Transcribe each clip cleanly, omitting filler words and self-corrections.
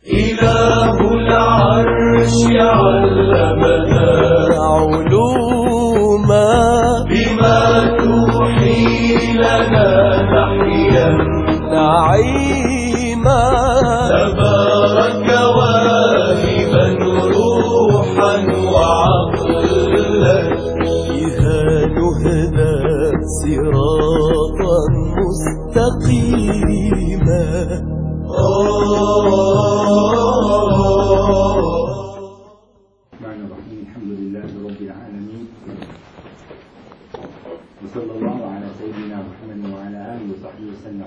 إله العرش علمنا علوما بما توحي لنا نحيا نعيما تبارك واهبا روحا وعقلا بها نهدى صراطا مستقيما. الرحمن الرحيم. الحمد لله رب العالمين، وصلى الله على سيدنا محمد وعلى آله وصحبه وسلم.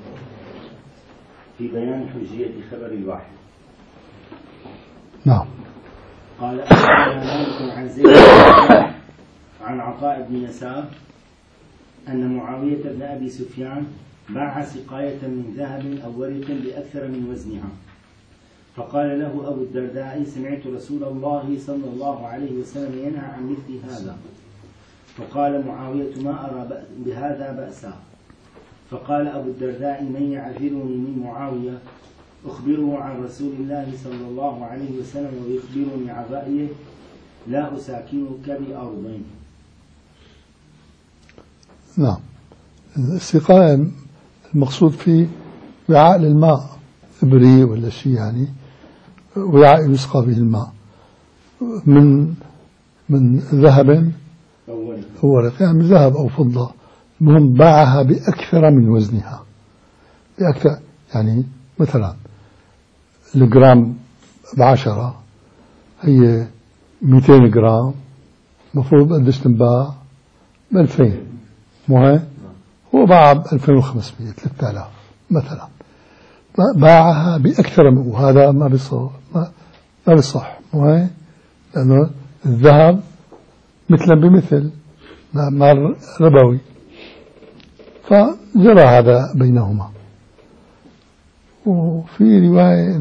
في بيان حجية خبر الواحد. نعم. قال أخبرنا مالك عن زيد عن عطاء بن يسار أن معاوية بن أبي سفيان باع سقاية من ذهب أو ورق بأكثر من وزنها، فقال له أبو الدرداء: سمعت رسول الله صلى الله عليه وسلم ينهى عن مثل هذا. فقال معاوية: ما أرى بهذا بأسا. فقال أبو الدرداء: من يعذرني من معاوية أخبره عن رسول الله صلى الله عليه وسلم ويخبرني عن رأيه، لا أساكنك بأرضين. نعم. السقاية المقصود فيه وعاء للماء، إبري ولا شيء، يعني وعاء يسقى به الماء من ذهب أو ورق، يعني من ذهب أو فضة. المهم باعها بأكثر من وزنها، بأكثر، يعني مثلا الجرام ب10، هي 200 جرام، مفروض قديش تنباع؟ ب2000. مو هيك؟ هو باعها ب2500 3000 مثلا، باعها بأكثر من، وهذا ما بيصح. مو هيك؟ لأنه الذهب مثلا بمثل، مال ربوي، فجرى هذا بينهما. وفي رواية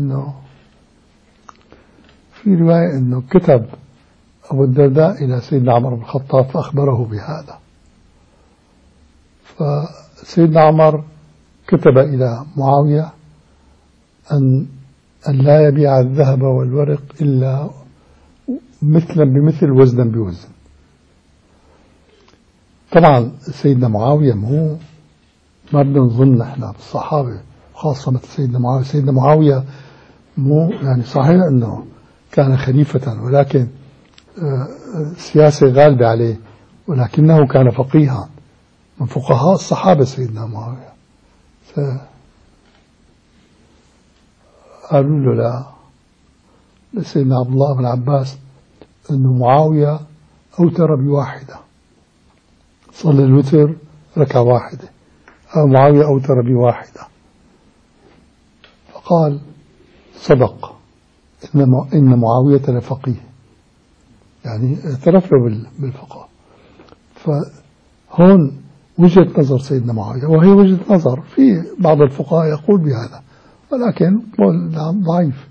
إنه كتب أبو الدرداء إلى سيدنا عمر بن الخطاب فأخبره بهذا، فسيدنا عمر كتب إلى معاوية أن لا يبيع الذهب والورق إلا مثلا بمثل وزنا بوزن. طبعا سيدنا معاوية ما بدنا نظن احنا بالصحابة خاصة مثل سيدنا معاوية. سيدنا معاوية يعني صحيح أنه كان خليفة، ولكن سياسة غالبة عليه، ولكنه كان فقيها من فقهاء الصحابة سيدنا معاوية. قالوا له لا لسيدنا عبد الله بن عباس أنه معاوية أوتر بواحدة، صلى الوتر ركعة واحدة، أو معاوية أوتر بواحدة. فقال: صدق، إن معاوية لفقيه، يعني اعترف له بالفقه. فهون وجهة نظر سيدنا معاوية، وهي وجهة نظر في بعض الفقهاء يقول بهذا، ولكن قول ضعيف.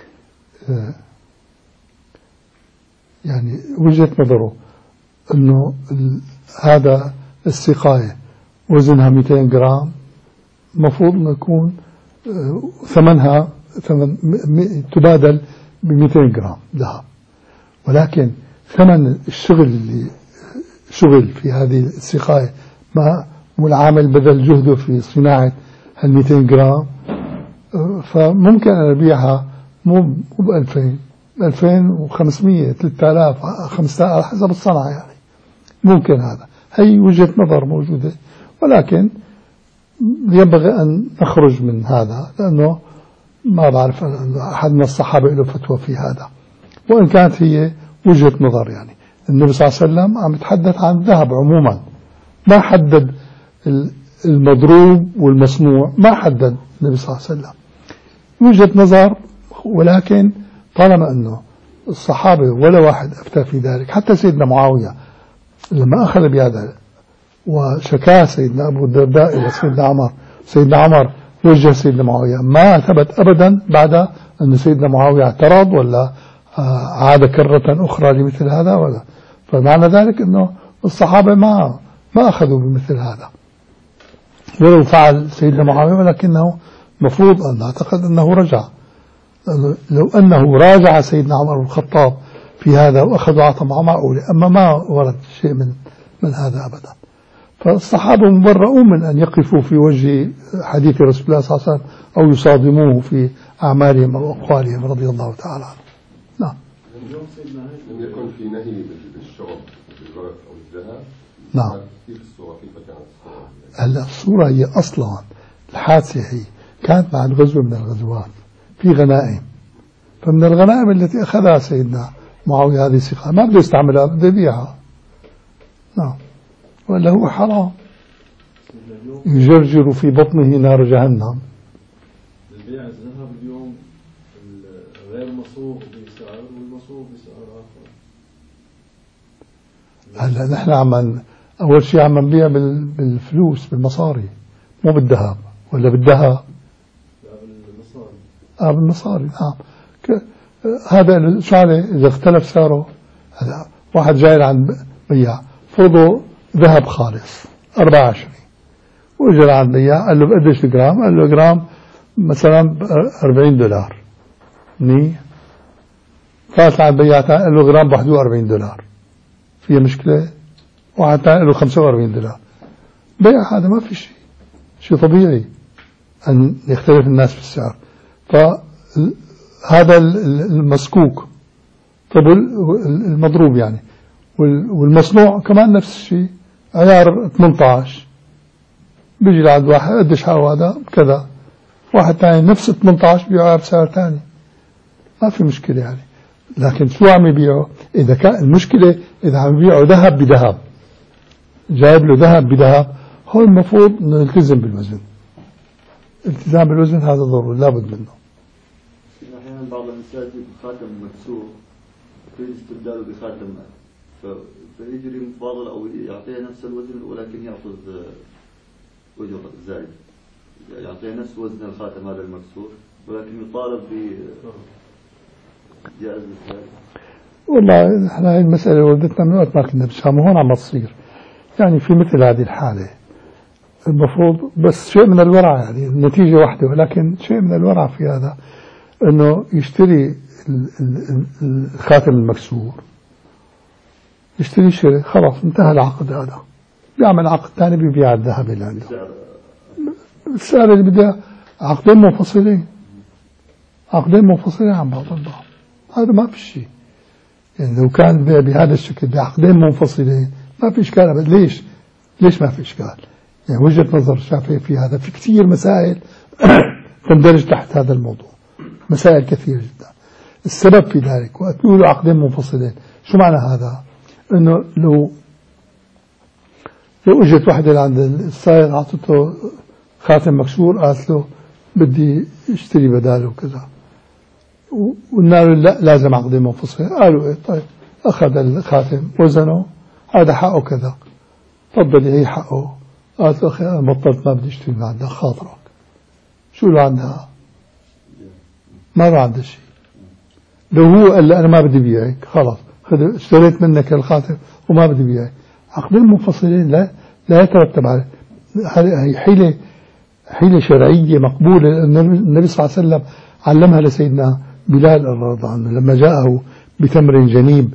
يعني وجهة نظره أنه هذا السقاية وزنها 200 جرام، مفروض أن يكون ثمنها تبادل ب200 جرام ذهب، ولكن ثمن الشغل اللي شغل في هذه السقاية والعامل بذل جهده في صناعة هال 200 جرام، فممكن أن أبيعها مو ب2000، 2500 3000 5000 على حسب الصنعة، يعني ممكن. هذا هي وجهة نظر موجودة، ولكن ينبغي أن نخرج من هذا، لأنه ما بعرف أن أحد من الصحابة له فتوى في هذا، وإن كانت هي وجهة نظر. يعني النبي صلى الله عليه وسلم عم يتحدث عن الذهب عموما، ما حدد المضروب والمصنوع، ما حدد النبي صلى الله عليه وسلم. وجهة نظر، ولكن طالما أنه الصحابة ولا واحد أفتى في ذلك، حتى سيدنا معاوية لما أخذ بهذا وشكاه سيدنا أبو الدرداء إلى سيدنا عمر وجه سيدنا معاوية، ما ثبت أبدا بعد أن سيدنا معاوية اعترض ولا عاد كرة أخرى لمثل هذا، ولا فمعنى ذلك أنه الصحابة ما أخذوا بمثل هذا، ولو فعل سيدنا معاوية، ولكنه مفروض أن نعتقد أنه رجع لو أنه راجع سيدنا عمر بن الخطاب في هذا وأخذ وعطى معه معقولة، أما ما ورد شيء من هذا أبدا. فالصحابة مبرؤون من أن يقفوا في وجه حديث رسول الله صلى الله عليه وسلم أو يصادموه في أعمالهم أو أقوالهم رضي الله تعالى عنه. نعم. لم يكن في نهي بالشرب بالورق أو الذهب. نعم. كيف الصورة، كيف كانت الصورة؟ هلا الصورة هي أصلا الحادثة هي كانت بعد غزوة من الغزوات في غنائم، فمن الغنائم التي أخذها سيدنا معاوية هذه السقاية ما بده يستعملها، بده يبيعها. نعم. ولا هو حرام يجرجر في بطنه نار جهنم. البيع الذهب اليوم غير مصروف بسعر والمصروف بسعر آخر. هلا نحن أول شيء عم نبيع بالفلوس بالمصاري، مو بالذهب. ولا بالذهب؟ لا بالمصاري. بالمصاري. نعم. هذا شو عليه إذا اختلف سعره؟ هذا واحد جاي عند بياع فرضه ذهب خالص 24، وإجا عند بياع قال له بقديش الجرام؟ قال له جرام مثلا $40. منيح. فات عند بياع قال له جرام $41. فيها مشكلة؟ واحد قال له $45. بيع هذا ما في شيء طبيعي أن يختلف الناس في السعر. فهذا المسكوك. طب المضروب يعني، والمصنوع كمان نفس الشيء، عيار 18 بيجي لعند واحد قديش حقه هذا كذا، واحد ثاني نفس 18 بيبيعه بسعر ثاني، ما في مشكلة يعني. لكن شو عم يبيعوا؟ إذا كان المشكلة إذا عم يبيعوا ذهب بذهب، جايب له ذهب بذهب، هو المفروض نلتزم بالوزن. التزام بالوزن هذا ضروري لابد منه. أحيانا بعض النساء يجيب خاتم مكسور في استبداله بخاتم فيجري مفاضل أو يعطيها نفس الوزن ولكن يأخذ أجر زائد، يعطيها نفس وزن الخاتم هذا المكسور ولكن يطالب بجائزة ذلك. والله احنا هاي المسألة ولدتنا من وقت ما كنا بالشام، وهون عم تصير يعني في مثل هذه الحالة. المفروض بس شيء من الورع، يعني النتيجة واحدة ولكن شيء من الورع في هذا، انه يشتري الخاتم المكسور، يشتري شيء خلاص انتهى العقد، هذا بيعمل عقد ثاني بيبيع الذهب اللي عنده السعر اللي بده. عقدين منفصلين عن بعض البعض، هذا ما في شيء يعني. لو كان بهذا الشكل بعقدين منفصلين ما في إشكال أبدا. ليش ما في إشكال؟ يعني وجهة نظر الشافعي في هذا، في كثير مسائل تندرج تحت هذا الموضوع، مسائل كثيرة جدا. السبب في ذلك وقت بيقولوا عقدين منفصلين، شو معنى هذا؟ إنه لو اجت واحدة لعند السائق أعطته خاتم مكسور، قالت له بدي اشتري بداله وكذا، وقلنا له لا لازم عقدين منفصلين. قالوا ايه طيب، اخذ الخاتم وزنه، هذا حقه كذا، تفضلي هي حقه. قالت له اخي انا بطلت ما بدي اشتري من عندك، خاطرك شو له عندها؟ ما له عندها شيء. لو هو قال انا ما بدي بيعك، خلاص اشتريت منك الخاتم وما بدي بيعك. عقدين منفصلين لا يترتب عليه. هي حيلة شرعية مقبولة. النبي صلى الله عليه وسلم علمها لسيدنا بلال رضي الله عنه لما جاءه بتمر جنيب،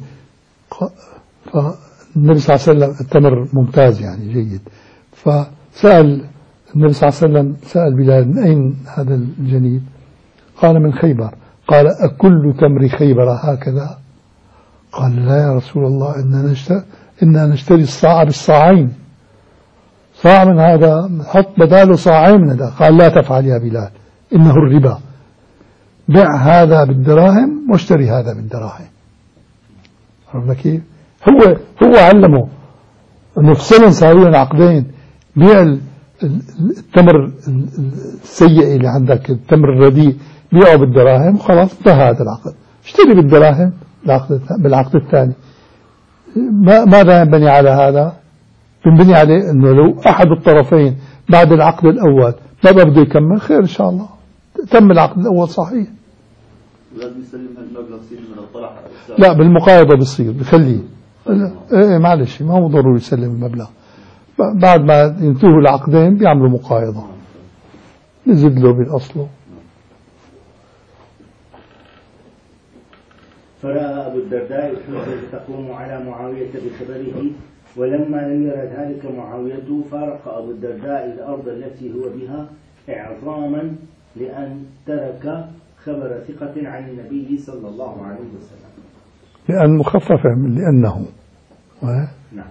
فالنبي صلى الله عليه وسلم التمر ممتاز يعني جيد، فسأل النبي صلى الله عليه وسلم سأل بلال من أين هذا الجنيب؟ قال من خيبر. قال أكل تمر خيبر هكذا؟ قال لا يا رسول الله، إننا نشتري الصاع بالصاعين، صاع من هذا حط بداله صاعين من هذا. قال لا تفعل يا بلال، إنه الربا، بع هذا بالدراهم واشتري هذا بالدراهم. عرفنا كيف؟ هو علمه انه في سنة صاروا عقدين، بيع التمر السيء اللي عندك، التمر الرديء بيعه بالدراهم وخلاص انتهى هذا العقد، اشتري بالدراهم بالعقد الثاني. ماذا ينبني على هذا؟ ينبني عليه انه لو احد الطرفين بعد العقد الاول ما بده يكمل، خير ان شاء الله، تم العقد الاول صحيح. لازم يسلم هالمبلغ سيد من الطلع؟ لا بالمقايضة بيصير بخليه. ايه معلش، ما هو ضروري يسلم المبلغ، بعد ما ينتهوا العقدين بيعملوا مقايضة، نزيد له بالأصله. فرأى أبو الدرداء الحجة تقوم على معاوية بخبره، ولما لم يرى ذلك معاوية فارق أبو الدرداء الأرض التي هو بها إعظاما لأن ترك خبر ثقة عن النبي صلى الله عليه وسلم. لأن مخففة من لأنه نعم.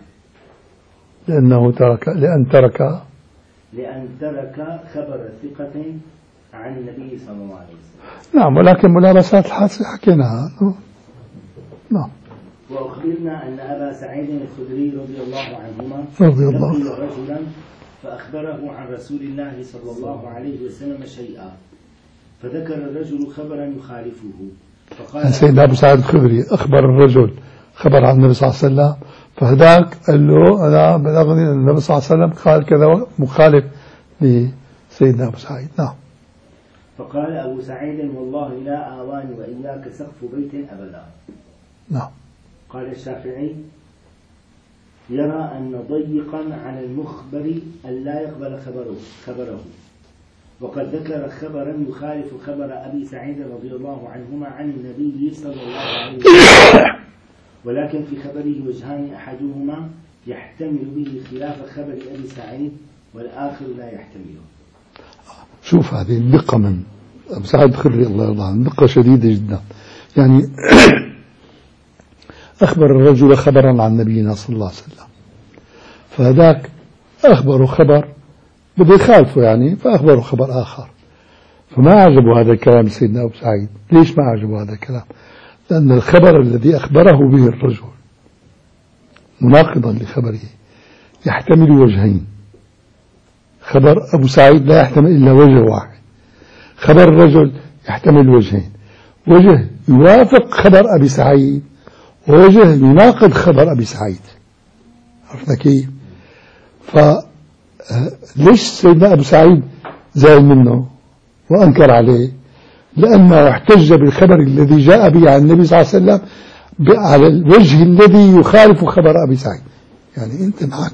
لأن ترك خبر ثقة عن النبي صلى الله عليه وسلم. نعم، ولكن ملابسات الحادثة حكيناها. نعم. وأخبرنا أن أبا سعيد الخدري رضي الله عنهما لقي رجلا فأخبره عن رسول الله صلى الله عليه وسلم شيئا، فذكر الرجل خبرا يخالفه، فقال سيدنا أبو سعيد الخدري أخبر الرجل خبر عن النبي صلى الله عليه وسلم، فهداك قال له أنا بلغني أن النبي صلى الله عليه وسلم قال كذا مخالف لسيدنا أبو سعيد. نعم. فقال أبو سعيد والله لا آواني وإياك سقف بيت أبدا. نعم. قال الشافعي يرى أن ضيقا على المخبر أن لا يقبل خبره، وقد ذكر خبرا يخالف خبر أبي سعيد رضي الله عنهما عن النبي صلى الله عليه وسلم، ولكن في خبره وجهان أحدهما يحتمل به خلاف خبر أبي سعيد والآخر لا يحتمله. شوف هذه الدقة من أبو سعيد الخدري الله يرضى عنه، دقة شديدة جدا. يعني أخبر الرجل خبرا عن نبينا صلى الله عليه وسلم، فهذاك أخبره خبر بده يخالفه يعني، فأخبره خبر آخر، فما عجبه هذا الكلام سيدنا أبو سعيد. ليش ما عجبه هذا الكلام؟ لأن الخبر الذي أخبره به الرجل مناقضا لخبره يحتمل وجهين. خبر أبو سعيد لا يحتمل إلا وجه واحد، خبر الرجل يحتمل وجهين، وجه يوافق خبر أبي سعيد ووجه يناقض خبر أبي سعيد. عرفنا كيف؟ فليش سيدنا أبو سعيد زعل منه وأنكر عليه؟ لأنه احتج بالخبر الذي جاء به عن النبي صلى الله عليه وسلم على الوجه الذي يخالف خبر أبي سعيد. يعني أنت معك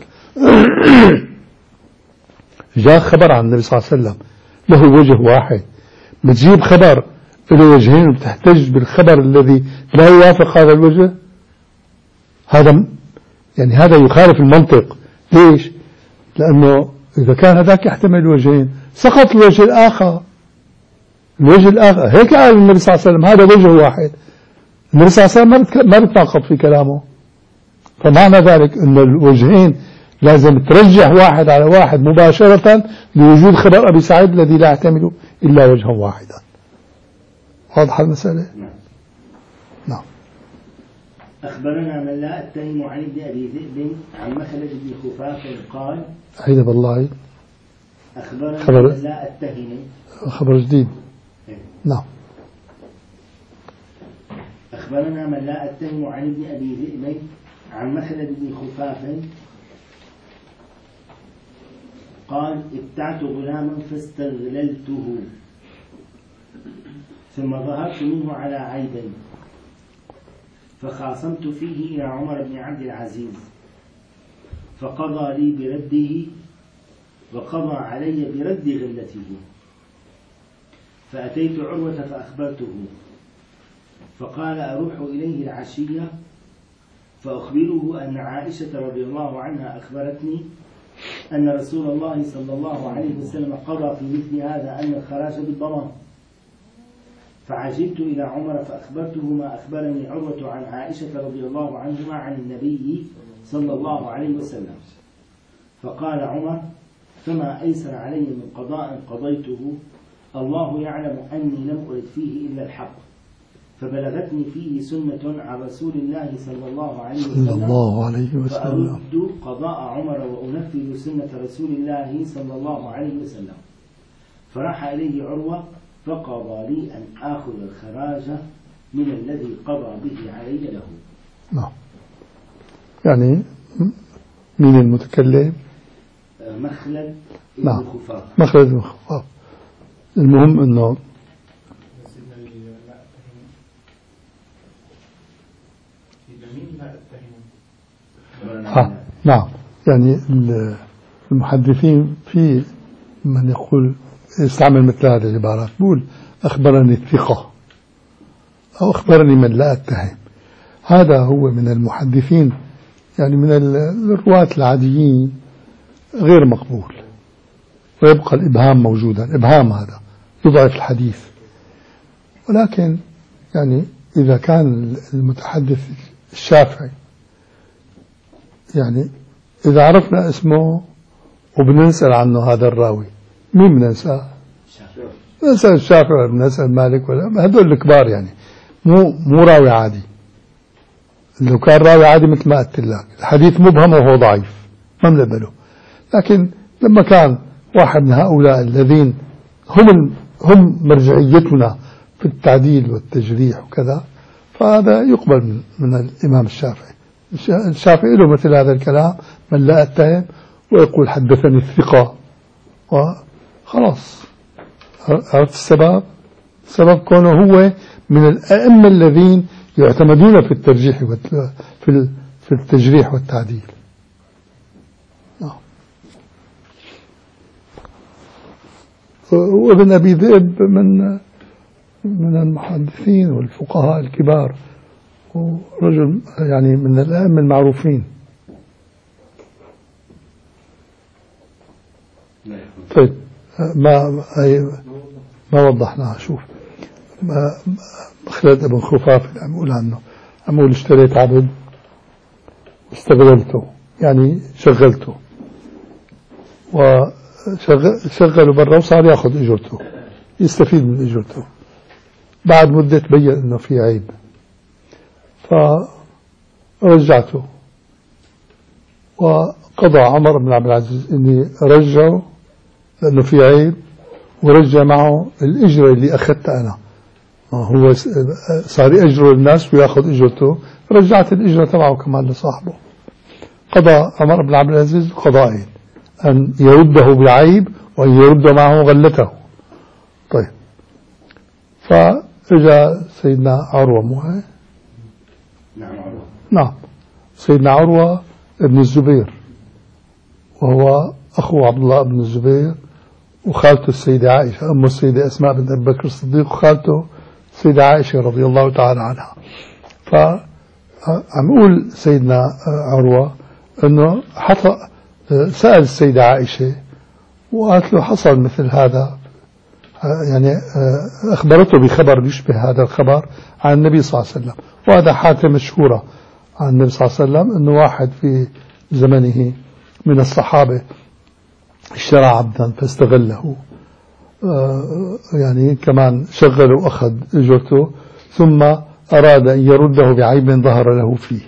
جاء خبر عن النبي صلى الله عليه وسلم له وجه واحد، بتجيب خبر له وجهين وبتحتج بالخبر الذي لا يوافق هذا الوجه، هذا يعني هذا يخالف المنطق. ليش؟ لأنه إذا كان هذاك يحتمل وجهين سقط الوجه الآخر. الوجه الآخر هيك قال النبي صلى الله عليه وسلم هذا وجه واحد، النبي صلى الله عليه وسلم ما بتناقض في كلامه، فمعنى ذلك أن الوجهين لازم ترجح واحد على واحد مباشرة لوجود خبر أبي سعيد الذي لا يحتمل إلا وجها واحدا. واضحة المسألة؟ نعم. أخبرنا من لا أتهم عن ابن أبي ذئب عن مخلد بن خفاف قال عيد بالله أخبرنا خبر من لا أتهم خبر جديد. نعم. أخبرنا من لا أتهم عن ابن أبي ذئب عن مخلد بن خفاف قال ابتعت غلاما فاستغللته ثم ظهرت منه على عيب فخاصمت فيه إلى عمر بن عبد العزيز فقضى لي برده وقضى علي برد غلته، فأتيت عروة فأخبرته فقال أروح إليه العشية فأخبره أن عائشة رضي الله عنها أخبرتني أن رسول الله صلى الله عليه وسلم قضى في مثل هذا أن الخراج بالضمان، فعجبت إلى عمر فأخبرته ما أخبرني عروة عن عائشة رضي الله عنهما عن النبي صلى الله عليه وسلم، فقال عمر فما أيسر علي من قضاء قضيته، الله يعلم أني لم أرد فيه إلا الحق، فبلغتني فيه سنة عن رسول الله صلى الله عليه وسلم فأرد قضاء عمر وأنفذ سنة رسول الله صلى الله عليه وسلم، فراح إليه عروة فقضى لي أن آخذ الخراج من الذي قضى به علي له. نعم. يعني من المتكلم؟ مخلد نعم. بن خفاف. مخلد بن خفاف. المهم أنه نعم. يعني المحدثين في من يقول يستعمل مثل هذه العبارات، بقول أخبرني الثقة، أو أخبرني من لا أتهم، هذا هو من المحدثين يعني من الرواة العاديين غير مقبول، ويبقى الإبهام موجودا. الإبهام هذا يضعف الحديث. ولكن يعني إذا كان المتحدث الشافعي يعني إذا عرفنا اسمه وبنسأل عنه هذا الراوي، مين بننساه؟ نسأل الشافعي ولا بنسأل مالك ولا هذول الكبار، يعني مو راوي عادي. لو كان راوي عادي مثل ما قلت لك الحديث مبهم وهو ضعيف ما بنقبله. لكن لما كان واحد من هؤلاء الذين هم مرجعيتنا في التعديل والتجريح وكذا، فهذا يقبل من الإمام الشافعي. الشافعي له مثل هذا الكلام، من لا أتهم ويقول حدثني الثقة وخلاص. عرفت السبب؟ سبب كونه هو من الأئمة الذين يعتمدون في الترجيح في التجريح والتعديل. وابن أبي ذئب من المحدثين والفقهاء الكبار، ورجل يعني من الأئمة المعروفين. طيب ما وضحناها. شوف خالد بن خفاف اللي عم يقول عنه، عم يقول اشتريت عبد واستغللته، يعني شغلته وشغله برا وصار ياخذ اجرته، يستفيد من اجرته. بعد مدة تبين انه في عيب فرجعته، وقضى عمر بن عبد العزيز اني رجعه لانه في عيب، ورجع معه الاجرة اللي اخذتها انا. هو صار يأجره الناس وياخذ اجرته، رجعت الاجرة تبعه كمان لصاحبه. قضى عمر بن عبد العزيز قضائين، أن يرده بعيب وأن يرد معه غلته. طيب فإجا سيدنا عروة نعم سيدنا عروة ابن الزبير، وهو أخو عبد الله بن الزبير، وخالته السيدة عائشة، أم السيدة أسماء بنت أبي بكر الصديق، وخالته السيدة عائشة رضي الله تعالى عنها. فعم يقول سيدنا عروة أنه سأل السيدة عائشة وقالت له حصل مثل هذا، يعني أخبرته بخبر يشبه هذا الخبر عن النبي صلى الله عليه وسلم. وهذا حادثة مشهورة عن النبي صلى الله عليه وسلم، أنه واحد في زمنه من الصحابة اشترى عبدا فاستغله، يعني كمان شغله وأخذ أجرته، ثم أراد أن يرده بعيب ظهر له فيه.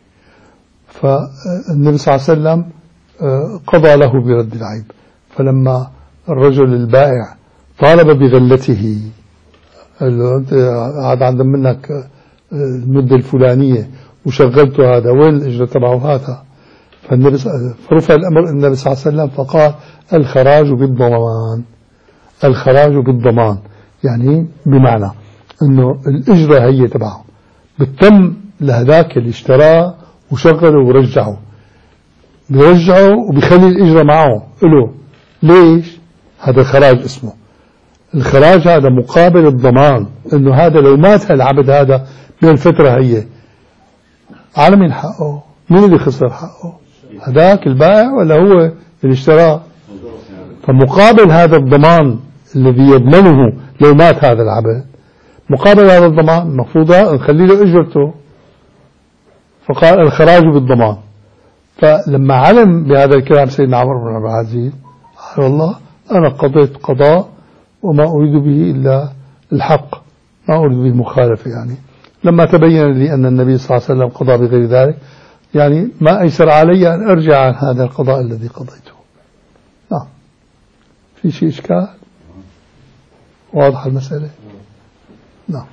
فالنبي صلى الله عليه وسلم قضى له برد العيب. فلما الرجل البائع طالب بغلته، قال له أنت عاد عندنا منك المدة الفلانية وشغلته، هذا وين الإجرة تبعه هذا؟ فرفع الأمر النبي صلى الله عليه وسلم فقال الخراج بالضمان. الخراج بالضمان يعني بمعنى أنه الإجرة هي تبعه بتتم لهذاك اللي اشتراه وشغله ورجعه، بيرجعه وبيخلي الإجرة معه له. ليش؟ هذا خراج اسمه. الخراج هذا مقابل الضمان، انه هذا لو مات العبد هذا من الفترة هي على من حقه؟ مين اللي خسر حقه؟ هذاك البائع ولا هو اللي اشتراه؟ فمقابل هذا الضمان الذي يضمنه لو مات هذا العبد، مقابل هذا الضمان المفروض نخلي له اجرته. فقال الخراج بالضمان. فلما علم بهذا الكلام سيدنا عمر بن عبد العزيز قال والله أنا قضيت قضاء وما أريد به إلا الحق، ما أريد به مخالفة. يعني لما تبين لي أن النبي صلى الله عليه وسلم قضى بغير ذلك، يعني ما أيسر علي أن أرجع عن هذا القضاء الذي قضيته. نعم. في شيء إشكال؟ واضح المسألة؟ نعم.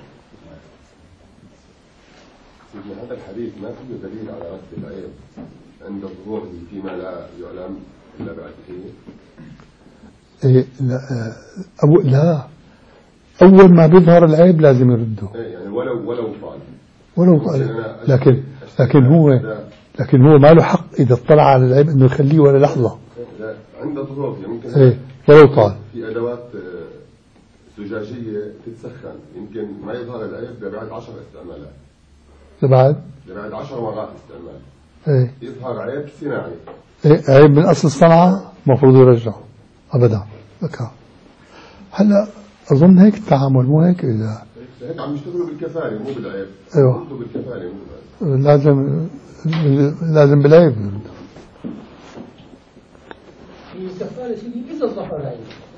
هذا الحديث ما فيه دليل على رد العيب عند ظهوره فيما لا يعلم إلا بعد حين. إيه لا أول ما بيظهر العيب لازم يرده. إيه يعني ولو طال لكن هو ما له حق إذا اطلع على العيب إنه يخليه ولا لحظة. عند ظهوره ممكن. إيه ولو طال. في أدوات الزجاجية تتسخن يمكن ما يظهر العيب لبعد 10 استعمالات. لبعد 10 مرات استعمال. ايه يظهر عيب صناعي. ايه عيب من اصل الصنعة المفروض يرجع ابدا. هلا اظن هيك التعامل مو هيك اذا هيك عم يشتغلوا بالكفاله مو بالعيب. ايوه بالكفاله مو بالعيب. لازم بالعيب. في كفاله سيدي اذا ظهر العيب.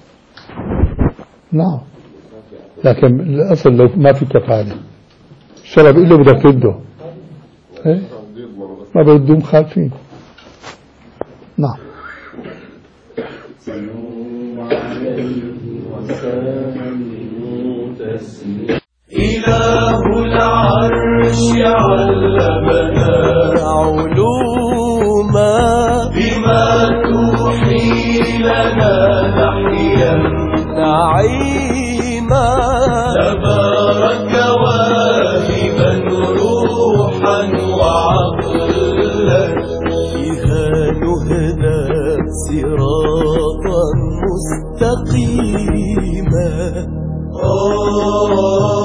نعم لكن الاصل لو ما في كفاله الشرب إله بدك تده ايه ما بدهم خالفين. نعم. إله العرش علمنا علوما بما توحي لنا نحيا نعيما تبارك واهبا روحا وعقلا بها نهدى صراطا مستقيما.